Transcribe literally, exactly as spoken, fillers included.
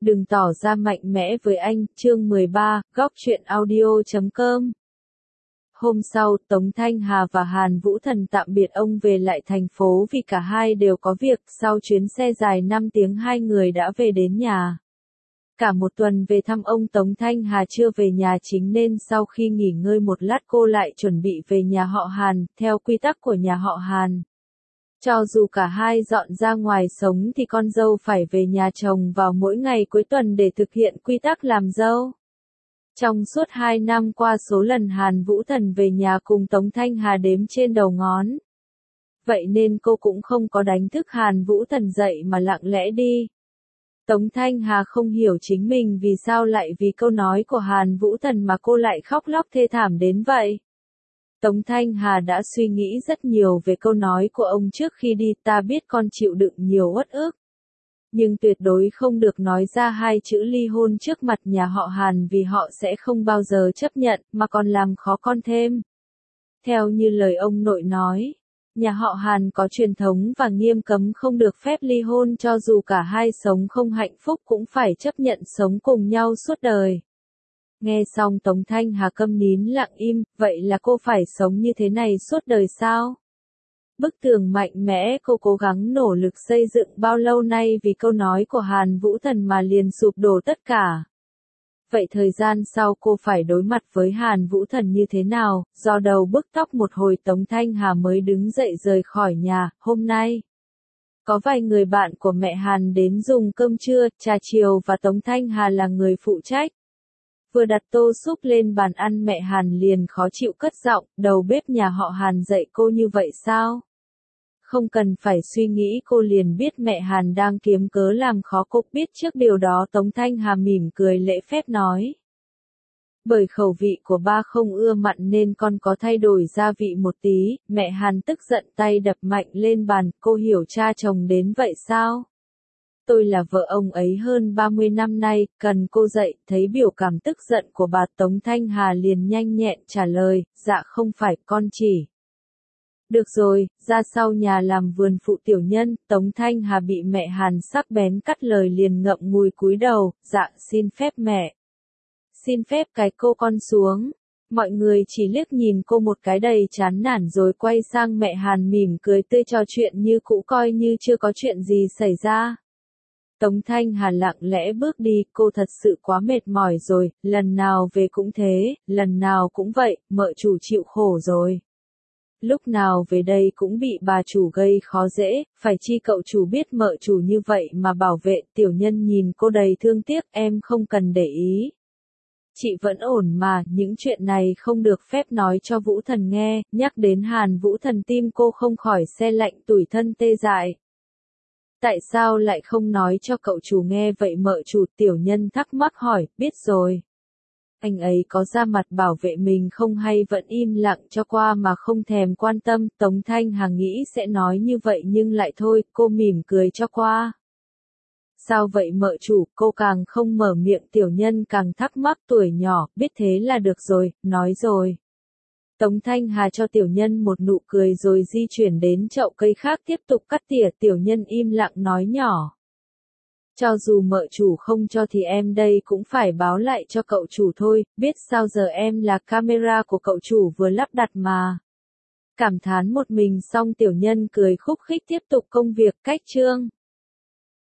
Đừng tỏ ra mạnh mẽ với anh, chương mười ba, góc truyện audio chấm com. Hôm sau, Tống Thanh Hà và Hàn Vũ Thần tạm biệt ông về lại thành phố vì cả hai đều có việc, sau chuyến xe dài năm tiếng hai người đã về đến nhà. Cả một tuần về thăm ông Tống Thanh Hà chưa về nhà chính nên sau khi nghỉ ngơi một lát cô lại chuẩn bị về nhà họ Hàn, theo quy tắc của nhà họ Hàn. Cho dù cả hai dọn ra ngoài sống thì con dâu phải về nhà chồng vào mỗi ngày cuối tuần để thực hiện quy tắc làm dâu. Trong suốt hai năm qua số lần Hàn Vũ Thần về nhà cùng Tống Thanh Hà đếm trên đầu ngón. Vậy nên cô cũng không có đánh thức Hàn Vũ Thần dậy mà lặng lẽ đi. Tống Thanh Hà không hiểu chính mình vì sao lại vì câu nói của Hàn Vũ Thần mà cô lại khóc lóc thê thảm đến vậy. Tống Thanh Hà đã suy nghĩ rất nhiều về câu nói của ông trước khi đi, ta biết con chịu đựng nhiều uất ức. Nhưng tuyệt đối không được nói ra hai chữ ly hôn trước mặt nhà họ Hàn vì họ sẽ không bao giờ chấp nhận, mà còn làm khó con thêm. Theo như lời ông nội nói, nhà họ Hàn có truyền thống và nghiêm cấm không được phép ly hôn cho dù cả hai sống không hạnh phúc cũng phải chấp nhận sống cùng nhau suốt đời. Nghe xong Tống Thanh Hà câm nín lặng im, vậy là cô phải sống như thế này suốt đời sao? Bức tường mạnh mẽ cô cố gắng nỗ lực xây dựng bao lâu nay vì câu nói của Hàn Vũ Thần mà liền sụp đổ tất cả. Vậy thời gian sau cô phải đối mặt với Hàn Vũ Thần như thế nào? Do đầu bứt tóc một hồi Tống Thanh Hà mới đứng dậy rời khỏi nhà. Hôm nay, có vài người bạn của mẹ Hàn đến dùng cơm trưa, trà chiều và Tống Thanh Hà là người phụ trách. Vừa đặt tô súp lên bàn ăn mẹ Hàn liền khó chịu cất giọng, đầu bếp nhà họ Hàn dạy cô như vậy sao? Không cần phải suy nghĩ cô liền biết mẹ Hàn đang kiếm cớ làm khó cô, biết trước điều đó Tống Thanh Hà mỉm cười lễ phép nói. Bởi khẩu vị của ba không ưa mặn nên con có thay đổi gia vị một tí, mẹ Hàn tức giận tay đập mạnh lên bàn, cô hiểu cha chồng đến vậy sao? Tôi là vợ ông ấy hơn ba mươi năm nay, cần cô dạy, thấy biểu cảm tức giận của bà Tống Thanh Hà liền nhanh nhẹn trả lời, dạ không phải, con chỉ. Được rồi, ra sau nhà làm vườn phụ tiểu nhân, Tống Thanh Hà bị mẹ Hàn sắc bén cắt lời liền ngậm ngùi cúi đầu, dạ xin phép mẹ. Xin phép cái cô con xuống. Mọi người chỉ liếc nhìn cô một cái đầy chán nản rồi quay sang mẹ Hàn mỉm cười tươi trò chuyện như cũ coi như chưa có chuyện gì xảy ra. Tống Thanh Hà lặng lẽ bước đi, cô thật sự quá mệt mỏi rồi, lần nào về cũng thế, lần nào cũng vậy, mợ chủ chịu khổ rồi. Lúc nào về đây cũng bị bà chủ gây khó dễ, phải chi cậu chủ biết mợ chủ như vậy mà bảo vệ, tiểu nhân nhìn cô đầy thương tiếc, em không cần để ý. Chị vẫn ổn mà, những chuyện này không được phép nói cho Vũ Thần nghe, nhắc đến Hàn Vũ Thần tim cô không khỏi se lạnh tủi thân tê dại. Tại sao lại không nói cho cậu chủ nghe vậy mợ chủ, tiểu nhân thắc mắc hỏi, biết rồi. Anh ấy có ra mặt bảo vệ mình không hay vẫn im lặng cho qua mà không thèm quan tâm, Tống Thanh Hà nghĩ sẽ nói như vậy nhưng lại thôi, cô mỉm cười cho qua. Sao vậy mợ chủ, cô càng không mở miệng tiểu nhân càng thắc mắc tuổi nhỏ, biết thế là được rồi, nói rồi. Tống Thanh Hà cho tiểu nhân một nụ cười rồi di chuyển đến chậu cây khác tiếp tục cắt tỉa, tiểu nhân im lặng nói nhỏ. Cho dù mợ chủ không cho thì em đây cũng phải báo lại cho cậu chủ thôi, biết sao giờ em là camera của cậu chủ vừa lắp đặt mà. Cảm thán một mình xong tiểu nhân cười khúc khích tiếp tục công việc cách chương.